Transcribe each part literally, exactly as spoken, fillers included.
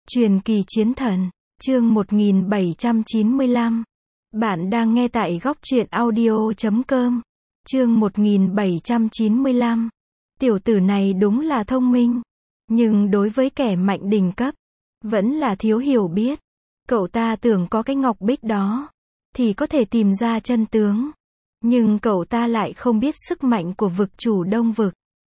Truyền kỳ chiến thần, chương một nghìn bảy trăm chín mươi lăm. Bạn đang nghe tại góc truyện audio chấm com. Chương một nghìn bảy trăm chín mươi lăm. Tiểu tử này đúng là thông minh, nhưng đối với kẻ mạnh đỉnh cấp, vẫn là thiếu hiểu biết. Cậu ta tưởng có cái ngọc bích đó, thì có thể tìm ra chân tướng. Nhưng cậu ta lại không biết sức mạnh của vực chủ đông vực.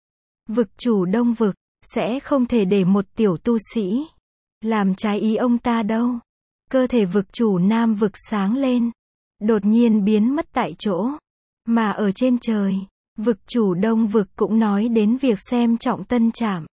Vực chủ đông vực, sẽ không thể để một tiểu tu sĩ làm trái ý ông ta đâu. Cơ thể vực chủ nam vực sáng lên, đột nhiên biến mất tại chỗ. Mà ở trên trời, vực chủ đông vực cũng nói đến việc xem trọng Tân Trạm.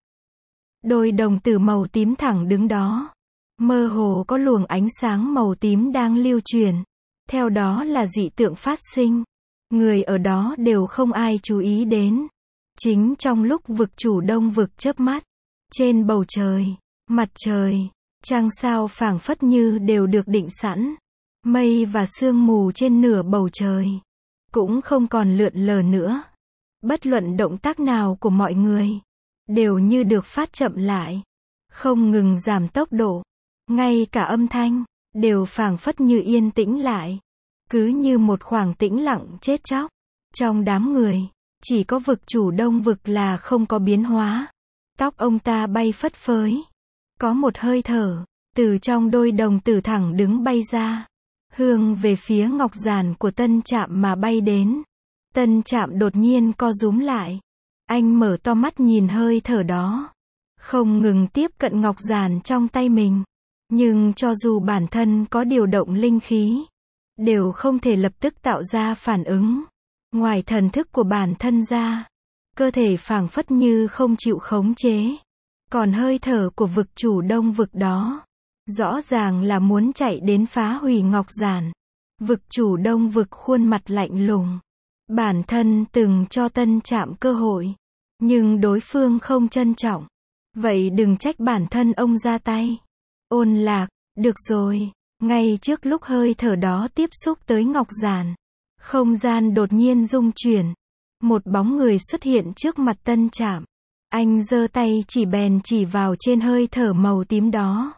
Đôi đồng tử màu tím thẳng đứng đó. Mơ hồ có luồng ánh sáng màu tím đang lưu truyền. Theo đó là dị tượng phát sinh. Người ở đó đều không ai chú ý đến. Chính trong lúc vực chủ đông vực chớp mắt, trên bầu trời, mặt trời, trăng sao phảng phất như đều được định sẵn. Mây và sương mù trên nửa bầu trời cũng không còn lượn lờ nữa. Bất luận động tác nào của mọi người đều như được phát chậm lại, không ngừng giảm tốc độ. Ngay cả âm thanh đều phảng phất như yên tĩnh lại, cứ như một khoảng tĩnh lặng chết chóc. Trong đám người, chỉ có vực chủ đông vực là không có biến hóa. Tóc ông ta bay phất phới, có một hơi thở từ trong đôi đồng tử thẳng đứng bay ra, hướng về phía ngọc giản của Tân Trạm mà bay đến. Tân Trạm đột nhiên co rúm lại. Anh mở to mắt nhìn hơi thở đó, không ngừng tiếp cận ngọc giản trong tay mình. Nhưng cho dù bản thân có điều động linh khí, đều không thể lập tức tạo ra phản ứng. Ngoài thần thức của bản thân ra, cơ thể phảng phất như không chịu khống chế. Còn hơi thở của vực chủ đông vực đó, rõ ràng là muốn chạy đến phá hủy ngọc giản. Vực chủ đông vực khuôn mặt lạnh lùng. Bản thân từng cho Tân Trạm cơ hội, nhưng đối phương không trân trọng. Vậy đừng trách bản thân ông ra tay. Ôn Lạc, được rồi. Ngay trước lúc hơi thở đó tiếp xúc tới ngọc giản, không gian đột nhiên rung chuyển. Một bóng người xuất hiện trước mặt Tân Trạm. Anh giơ tay chỉ bèn chỉ vào trên hơi thở màu tím đó.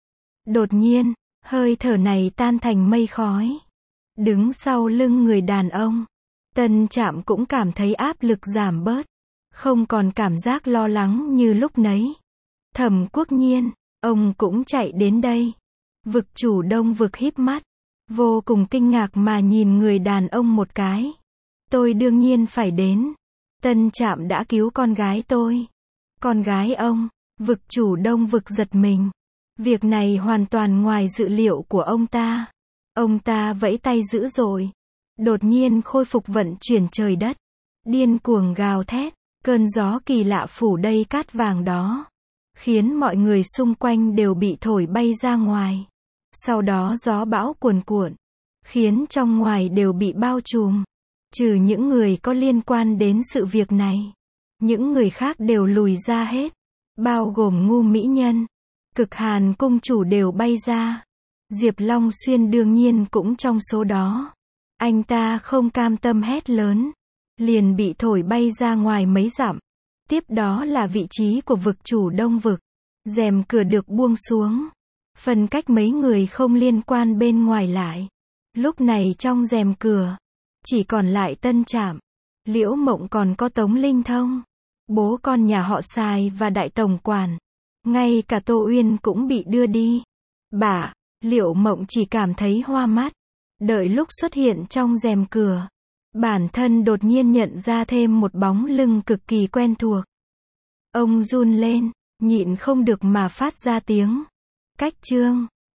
Đột nhiên, hơi thở này tan thành mây khói. Đứng sau lưng người đàn ông, Tân Trạm cũng cảm thấy áp lực giảm bớt, không còn cảm giác lo lắng như lúc nấy. Thẩm Quốc Nhiên, ông cũng chạy đến đây. Vực chủ đông vực híp mắt, vô cùng kinh ngạc mà nhìn người đàn ông một cái. Tôi đương nhiên phải đến. Tân Trạm đã cứu con gái tôi. Con gái ông? Vực chủ đông vực giật mình. Việc này hoàn toàn ngoài dự liệu của ông ta. Ông ta vẫy tay dữ dội, đột nhiên khôi phục vận chuyển trời đất, điên cuồng gào thét. Cơn gió kỳ lạ phủ đầy cát vàng đó, khiến mọi người xung quanh đều bị thổi bay ra ngoài. Sau đó gió bão cuồn cuộn, khiến trong ngoài đều bị bao trùm. Trừ những người có liên quan đến sự việc này, những người khác đều lùi ra hết, bao gồm Ngu Mỹ Nhân, Cực Hàn cung chủ đều bay ra. Diệp Long Xuyên đương nhiên cũng trong số đó. Anh ta không cam tâm hét lớn, liền bị thổi bay ra ngoài mấy dặm. Tiếp đó là vị trí của vực chủ đông vực. Rèm cửa được buông xuống, phân cách mấy người không liên quan bên ngoài lại. Lúc này trong rèm cửa, chỉ còn lại Tân Trạm, Liễu Mộng còn có Tống Linh Thông, bố con nhà họ Sài và đại tổng quản. Ngay cả Tô Uyên cũng bị đưa đi. Bà, Liễu Mộng chỉ cảm thấy hoa mắt. Đợi lúc xuất hiện trong rèm cửa, bản thân đột nhiên nhận ra thêm một bóng lưng cực kỳ quen thuộc. Ông run lên, nhịn không được mà phát ra tiếng. Cách Trương.